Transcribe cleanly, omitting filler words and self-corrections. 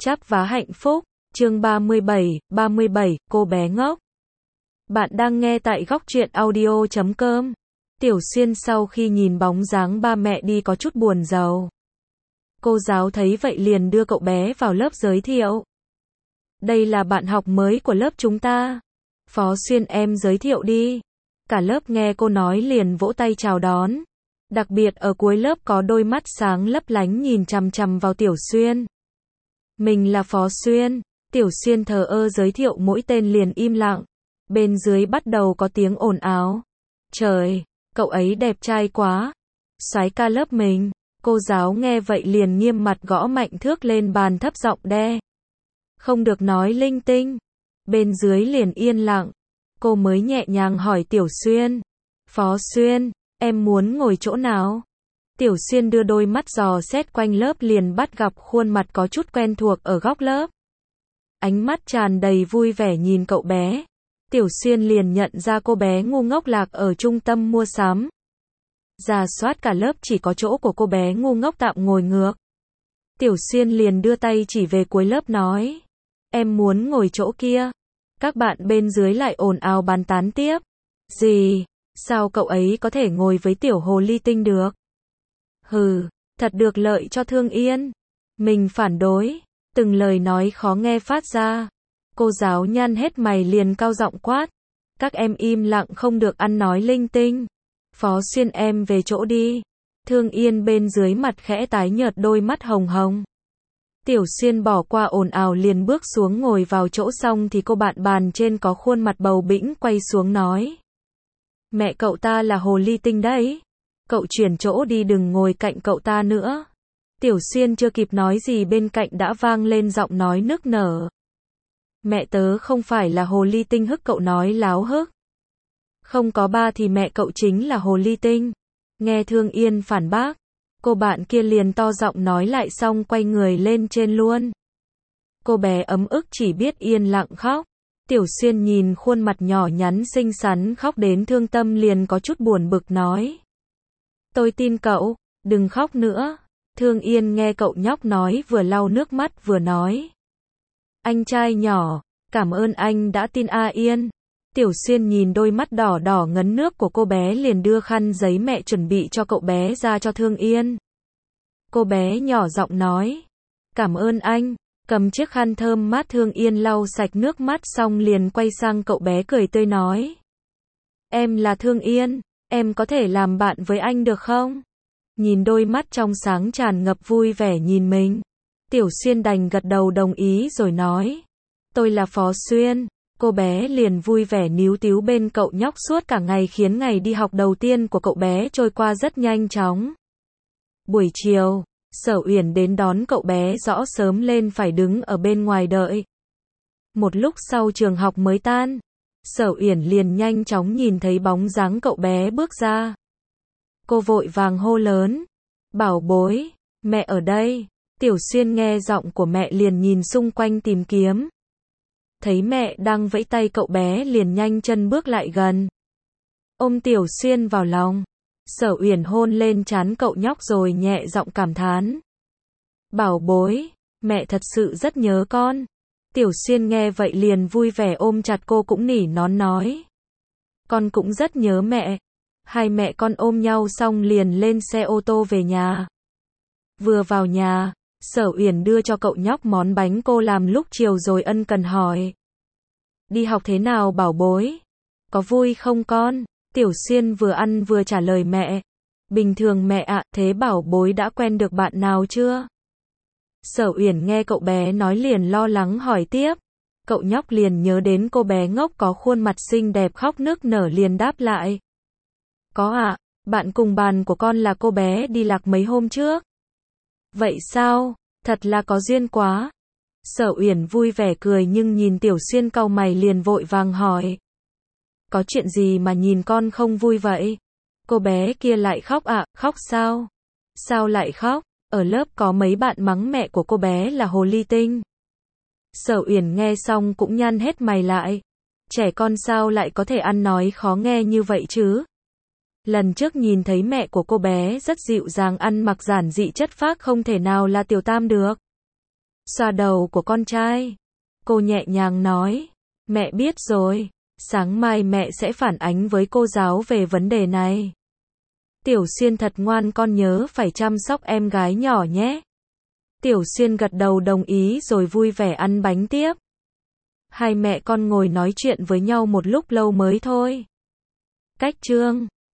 Chắp vá hạnh phúc, chương 37, cô bé ngốc. Bạn đang nghe tại góc truyện audio.com. Tiểu Xuyên sau khi nhìn bóng dáng ba mẹ đi có chút buồn rầu. Cô giáo thấy vậy liền đưa cậu bé vào lớp giới thiệu. Đây là bạn học mới của lớp chúng ta. Phó Xuyên em giới thiệu đi. Cả lớp nghe cô nói liền vỗ tay chào đón. Đặc biệt ở cuối lớp có đôi mắt sáng lấp lánh nhìn chằm chằm vào Tiểu Xuyên. Mình là Phó Xuyên. Tiểu Xuyên thờ ơ giới thiệu mỗi tên liền im lặng. Bên dưới bắt đầu có tiếng ồn ào. Trời, cậu ấy đẹp trai quá. Soái ca lớp mình. Cô giáo nghe vậy liền nghiêm mặt gõ mạnh thước lên bàn thấp giọng đe. Không được nói linh tinh. Bên dưới liền yên lặng. Cô mới nhẹ nhàng hỏi Tiểu Xuyên. Phó Xuyên, em muốn ngồi chỗ nào? Tiểu Xuyên đưa đôi mắt dò xét quanh lớp liền bắt gặp khuôn mặt có chút quen thuộc ở góc lớp. Ánh mắt tràn đầy vui vẻ nhìn cậu bé. Tiểu Xuyên liền nhận ra cô bé ngu ngốc lạc ở trung tâm mua sắm. Rà soát cả lớp chỉ có chỗ của cô bé ngu ngốc tạm ngồi ngược. Tiểu Xuyên liền đưa tay chỉ về cuối lớp nói. Em muốn ngồi chỗ kia. Các bạn bên dưới lại ồn ào bàn tán tiếp. Gì? Sao cậu ấy có thể ngồi với tiểu hồ ly tinh được? Hừ, thật được lợi cho Thương Yên. Mình phản đối. Từng lời nói khó nghe phát ra. Cô giáo nhăn hết mày liền cao giọng quát. Các em im lặng không được ăn nói linh tinh. Phó Xuyên em về chỗ đi. Thương Yên bên dưới mặt khẽ tái nhợt đôi mắt hồng hồng. Tiểu Xuyên bỏ qua ồn ào liền bước xuống ngồi vào chỗ xong thì cô bạn bàn trên có khuôn mặt bầu bĩnh quay xuống nói. Mẹ cậu ta là hồ ly tinh đấy. Cậu chuyển chỗ đi đừng ngồi cạnh cậu ta nữa. Tiểu Xuyên chưa kịp nói gì bên cạnh đã vang lên giọng nói nức nở. Mẹ tớ không phải là hồ ly tinh hức cậu nói láo hức. Không có ba thì mẹ cậu chính là hồ ly tinh. Nghe Thương Yên phản bác. Cô bạn kia liền to giọng nói lại xong quay người lên trên luôn. Cô bé ấm ức chỉ biết yên lặng khóc. Tiểu Xuyên nhìn khuôn mặt nhỏ nhắn xinh xắn khóc đến thương tâm liền có chút buồn bực nói. Tôi tin cậu, đừng khóc nữa. Thương Yên nghe cậu nhóc nói vừa lau nước mắt vừa nói. Anh trai nhỏ, cảm ơn anh đã tin A Yên. Tiểu Xuyên nhìn đôi mắt đỏ đỏ ngấn nước của cô bé liền đưa khăn giấy mẹ chuẩn bị cho cậu bé ra cho Thương Yên. Cô bé nhỏ giọng nói. Cảm ơn anh. Cầm chiếc khăn thơm mát Thương Yên lau sạch nước mắt xong liền quay sang cậu bé cười tươi nói. Em là Thương Yên, em có thể làm bạn với anh được không? Nhìn đôi mắt trong sáng tràn ngập vui vẻ nhìn mình. Tiểu Xuyên đành gật đầu đồng ý rồi nói. Tôi là Phó Xuyên. Cô bé liền vui vẻ níu tíu bên cậu nhóc suốt cả ngày khiến ngày đi học đầu tiên của cậu bé trôi qua rất nhanh chóng. Buổi chiều, Sở Uyển đến đón cậu bé rõ sớm lên phải đứng ở bên ngoài đợi. Một lúc sau trường học mới tan, Sở Uyển liền nhanh chóng nhìn thấy bóng dáng cậu bé bước ra. Cô vội vàng hô lớn. Bảo bối, mẹ ở đây. Tiểu Xuyên nghe giọng của mẹ liền nhìn xung quanh tìm kiếm. Thấy mẹ đang vẫy tay cậu bé liền nhanh chân bước lại gần. Ôm Tiểu Xuyên vào lòng. Sở Uyển hôn lên trán cậu nhóc rồi nhẹ giọng cảm thán. Bảo bối, mẹ thật sự rất nhớ con. Tiểu Xuyên nghe vậy liền vui vẻ ôm chặt cô cũng nỉ nón nói. Con cũng rất nhớ mẹ. Hai mẹ con ôm nhau xong liền lên xe ô tô về nhà. Vừa vào nhà, Sở Uyển đưa cho cậu nhóc món bánh cô làm lúc chiều rồi ân cần hỏi. Đi học thế nào bảo bối? Có vui không con? Tiểu Xuyên vừa ăn vừa trả lời mẹ. Bình thường mẹ ạ, thế bảo bối đã quen được bạn nào chưa? Sở Uyển nghe cậu bé nói liền lo lắng hỏi tiếp. Cậu nhóc liền nhớ đến cô bé ngốc có khuôn mặt xinh đẹp khóc nức nở liền đáp lại. Có ạ, bạn cùng bàn của con là cô bé đi lạc mấy hôm trước. Vậy sao? Thật là có duyên quá. Sở Uyển vui vẻ cười nhưng nhìn Tiểu Xuyên cau mày liền vội vàng hỏi. Có chuyện gì mà nhìn con không vui vậy? Cô bé kia lại khóc ạ, khóc sao? Sao lại khóc? Ở lớp có mấy bạn mắng mẹ của cô bé là hồ ly tinh. Sở Uyển nghe xong cũng nhăn hết mày lại. Trẻ con sao lại có thể ăn nói khó nghe như vậy chứ? Lần trước nhìn thấy mẹ của cô bé rất dịu dàng ăn mặc giản dị chất phác không thể nào là Tiểu Tam được. xoa đầu của con trai. Cô nhẹ nhàng nói, mẹ biết rồi, sáng mai mẹ sẽ phản ánh với cô giáo về vấn đề này. Tiểu Xuyên thật ngoan, con nhớ phải chăm sóc em gái nhỏ nhé. Tiểu Xuyên gật đầu đồng ý rồi vui vẻ ăn bánh tiếp. Hai mẹ con ngồi nói chuyện với nhau một lúc lâu mới thôi. Cách chương